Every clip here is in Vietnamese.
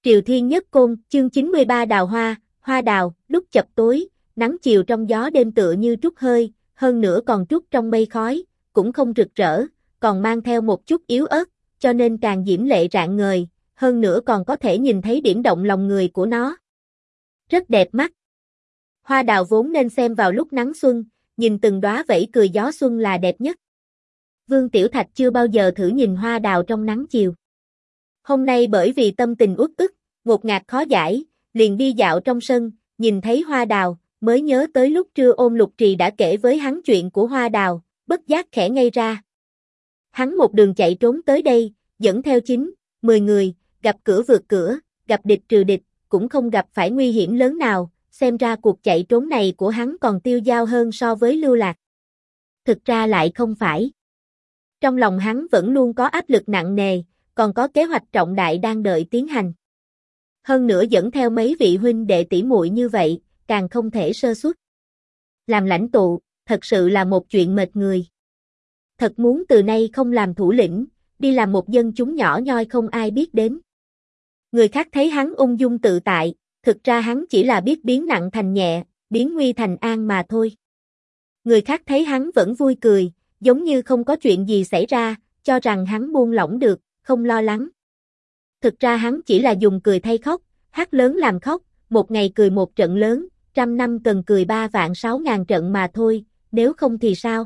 Triều Thiên Nhất Côn, chương 93 đào hoa, hoa đào, lúc chập tối, nắng chiều trong gió đêm tựa như trút hơi, hơn nữa còn trút trong mây khói, cũng không rực rỡ, còn mang theo một chút yếu ớt, cho nên càng diễm lệ rạng ngời, hơn nữa còn có thể nhìn thấy điểm động lòng người của nó. Rất đẹp mắt. Hoa đào vốn nên xem vào lúc nắng xuân, nhìn từng đóa vẫy cười gió xuân là đẹp nhất. Vương Tiểu Thạch chưa bao giờ thử nhìn hoa đào trong nắng chiều. Hôm nay bởi vì tâm tình uất ức, ngột ngạt khó giải, liền đi dạo trong sân, nhìn thấy hoa đào, mới nhớ tới lúc trưa Ôn Lục Trì đã kể với hắn chuyện của hoa đào, bất giác khẽ ngây ra. Hắn một đường chạy trốn tới đây, dẫn theo 9-10 người, gặp cửa vượt cửa, gặp địch trừ địch, cũng không gặp phải nguy hiểm lớn nào, xem ra cuộc chạy trốn này của hắn còn tiêu dao hơn so với lưu lạc. Thực ra lại không phải. Trong lòng hắn vẫn luôn có áp lực nặng nề, còn có kế hoạch trọng đại đang đợi tiến hành. Hơn nữa dẫn theo mấy vị huynh đệ tỷ muội như vậy, càng không thể sơ suất. Làm lãnh tụ, thật sự là một chuyện mệt người. Thật muốn từ nay không làm thủ lĩnh, đi làm một dân chúng nhỏ nhoi không ai biết đến. Người khác thấy hắn ung dung tự tại, thực ra hắn chỉ là biết biến nặng thành nhẹ, biến nguy thành an mà thôi. Người khác thấy hắn vẫn vui cười, giống như không có chuyện gì xảy ra, cho rằng hắn buông lỏng được, không lo lắng. Thực ra hắn chỉ là dùng cười thay khóc, hát lớn làm khóc, một ngày cười một trận lớn, 100 năm cần cười 3.600.000 trận mà thôi, nếu không thì sao?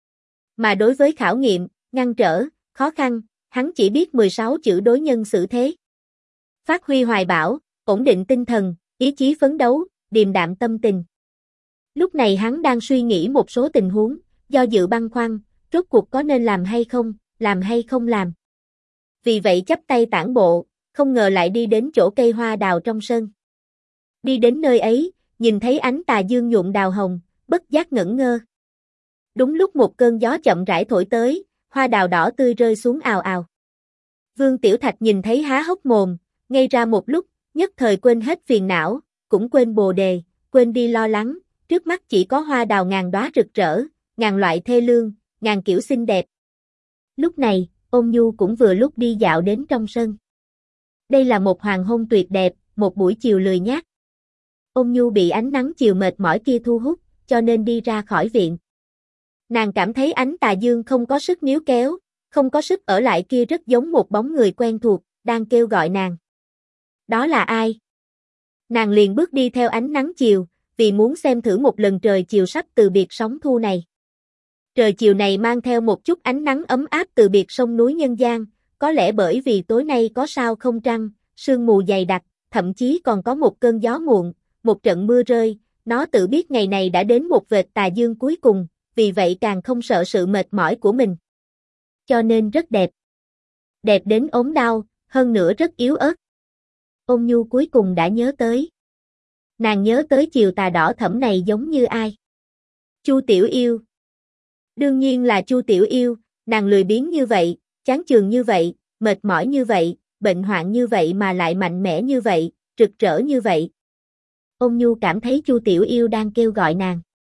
Mà đối với khảo nghiệm, ngăn trở, khó khăn, hắn chỉ biết 16 chữ đối nhân xử thế. Phát huy hoài bão, ổn định tinh thần, ý chí phấn đấu, điềm đạm tâm tình. Lúc này hắn đang suy nghĩ một số tình huống, do dự băn khoăn, rốt cuộc có nên làm hay không làm. Vì vậy chắp tay tản bộ, không ngờ lại đi đến chỗ cây hoa đào trong sân. Đi đến nơi ấy, nhìn thấy ánh tà dương nhuộm đào hồng, bất giác ngẩn ngơ. Đúng lúc một cơn gió chậm rãi thổi tới, hoa đào đỏ tươi rơi xuống ào ào. Vương Tiểu Thạch nhìn thấy há hốc mồm, ngây ra một lúc, nhất thời quên hết phiền não, cũng quên bồ đề, quên đi lo lắng, trước mắt chỉ có hoa đào ngàn đóa rực rỡ, ngàn loại thê lương, ngàn kiểu xinh đẹp. Lúc này, Ôn Nhu cũng vừa lúc đi dạo đến trong sân. Đây là một hoàng hôn tuyệt đẹp, một buổi chiều lười nhác. Ôn Nhu bị ánh nắng chiều mệt mỏi kia thu hút, cho nên đi ra khỏi viện. Nàng cảm thấy ánh tà dương không có sức níu kéo, không có sức ở lại kia rất giống một bóng người quen thuộc, đang kêu gọi nàng. Đó là ai? Nàng liền bước đi theo ánh nắng chiều, vì muốn xem thử một lần trời chiều sắp từ biệt sóng thu này. Trời chiều này mang theo một chút ánh nắng ấm áp từ biệt sông núi nhân gian, có lẽ bởi vì tối nay có sao không trăng, sương mù dày đặc, thậm chí còn có một cơn gió muộn, một trận mưa rơi, nó tự biết ngày này đã đến một vệt tà dương cuối cùng, vì vậy càng không sợ sự mệt mỏi của mình. Cho nên rất đẹp. Đẹp đến ốm đau, hơn nữa rất yếu ớt. Ôn Nhu cuối cùng đã nhớ tới. Nàng nhớ tới chiều tà đỏ thẫm này giống như ai? Chu Tiểu Yêu. Đương nhiên là Chu Tiểu Yêu, nàng lười biếng như vậy, chán chường như vậy, mệt mỏi như vậy, bệnh hoạn như vậy mà lại mạnh mẽ như vậy, rực rỡ như vậy. Ôn Nhu cảm thấy Chu Tiểu Yêu đang kêu gọi nàng.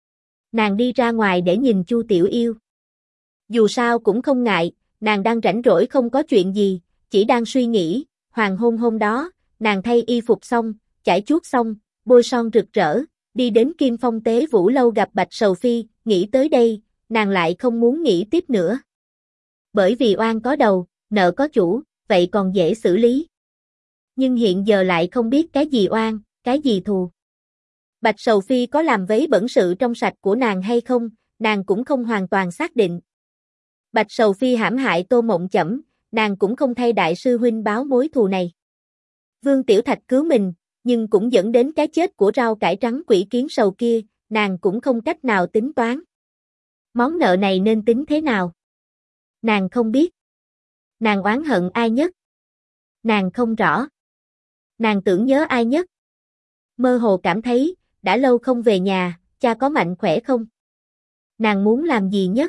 Nàng đi ra ngoài để nhìn Chu Tiểu Yêu. Dù sao cũng không ngại, nàng đang rảnh rỗi không có chuyện gì, chỉ đang suy nghĩ, hoàng hôn hôm đó, nàng thay y phục xong, chải chuốt xong, bôi son rực rỡ, đi đến Kim Phong Tế Vũ Lâu gặp Bạch Sầu Phi, nghĩ tới đây, nàng lại không muốn nghĩ tiếp nữa. Bởi vì oan có đầu, nợ có chủ, vậy còn dễ xử lý. Nhưng hiện giờ lại không biết cái gì oan, cái gì thù. Bạch Sầu Phi có làm vấy bẩn sự trong sạch của nàng hay không, nàng cũng không hoàn toàn xác định. Bạch Sầu Phi hãm hại Tô Mộng Chẩm, nàng cũng không thay đại sư huynh báo mối thù này. Vương Tiểu Thạch cứu mình, nhưng cũng dẫn đến cái chết của rau cải trắng quỷ kiến sầu kia, nàng cũng không cách nào tính toán. Món nợ này nên tính thế nào? Nàng không biết. Nàng oán hận ai nhất? Nàng không rõ. Nàng tưởng nhớ ai nhất? Mơ hồ cảm thấy, đã lâu không về nhà, cha có mạnh khỏe không? Nàng muốn làm gì nhất?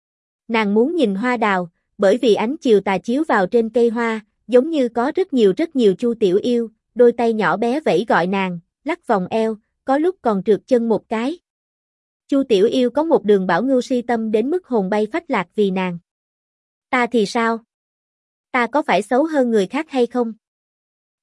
Nàng muốn nhìn hoa đào, bởi vì ánh chiều tà chiếu vào trên cây hoa, giống như có rất nhiều Chu Tiểu Yêu, đôi tay nhỏ bé vẫy gọi nàng, lắc vòng eo, có lúc còn trượt chân một cái. Chu Tiểu Yêu có một đường bảo ngưu si tâm đến mức hồn bay phách lạc vì nàng. Ta thì sao? Ta có phải xấu hơn người khác hay không?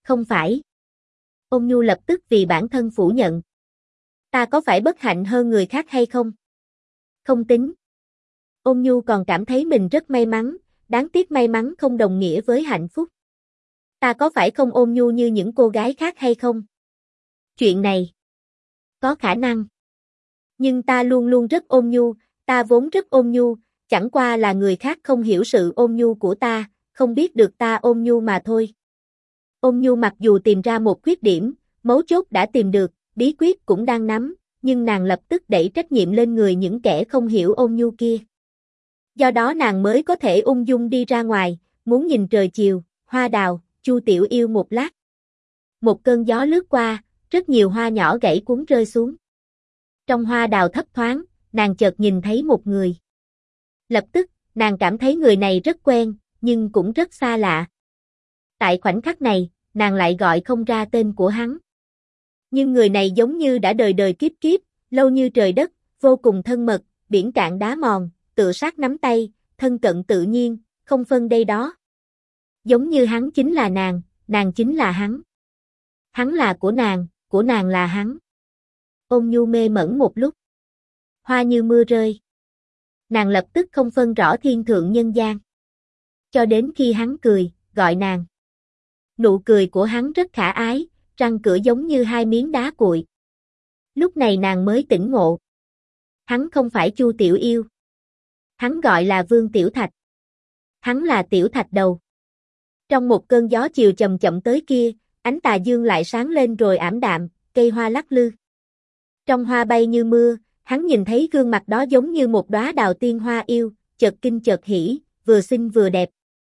Không phải. Ôn nhu lập tức vì bản thân phủ nhận. Ta có phải bất hạnh hơn người khác hay không? Không tính. Ôn nhu còn cảm thấy mình rất may mắn, đáng tiếc may mắn không đồng nghĩa với hạnh phúc. Ta có phải không ôn nhu như những cô gái khác hay không? Chuyện này có khả năng. Nhưng ta luôn luôn rất ôn nhu, ta vốn rất ôn nhu, chẳng qua là người khác không hiểu sự ôn nhu của ta, không biết được ta ôn nhu mà thôi. Ôn nhu mặc dù tìm ra một khuyết điểm, mấu chốt đã tìm được, bí quyết cũng đang nắm, nhưng nàng lập tức đẩy trách nhiệm lên người những kẻ không hiểu ôn nhu kia. Do đó nàng mới có thể ung dung đi ra ngoài, muốn nhìn trời chiều, hoa đào, Chu Tiểu Yêu một lát. Một cơn gió lướt qua, rất nhiều hoa nhỏ gãy cuốn rơi xuống. Trong hoa đào thấp thoáng, nàng chợt nhìn thấy một người. Lập tức, nàng cảm thấy người này rất quen, nhưng cũng rất xa lạ. Tại khoảnh khắc này, nàng lại gọi không ra tên của hắn. Nhưng người này giống như đã đời đời kiếp kiếp, lâu như trời đất, vô cùng thân mật, biển cạn đá mòn, tựa sát nắm tay, thân cận tự nhiên, không phân đây đó. Giống như hắn chính là nàng chính là hắn. Hắn là của nàng là hắn. Ôn nhu mê mẩn một lúc. Hoa như mưa rơi. Nàng lập tức không phân rõ thiên thượng nhân gian. Cho đến khi hắn cười, gọi nàng. Nụ cười của hắn rất khả ái, răng cửa giống như hai miếng đá cuội. Lúc này nàng mới tỉnh ngộ. Hắn không phải Chu Tiểu Yêu. Hắn gọi là Vương Tiểu Thạch. Hắn là Tiểu Thạch Đầu. Trong một cơn gió chiều chậm chậm tới kia, ánh tà dương lại sáng lên rồi ảm đạm, cây hoa lắc lư. Trong hoa bay như mưa, hắn nhìn thấy gương mặt đó giống như một đóa đào tiên hoa yêu, chợt kinh chợt hỉ, vừa xinh vừa đẹp.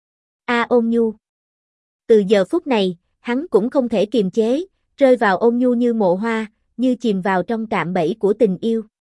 A ôn nhu. Từ giờ phút này, hắn cũng không thể kiềm chế, rơi vào ôn nhu như mộ hoa, như chìm vào trong cạm bẫy của tình yêu.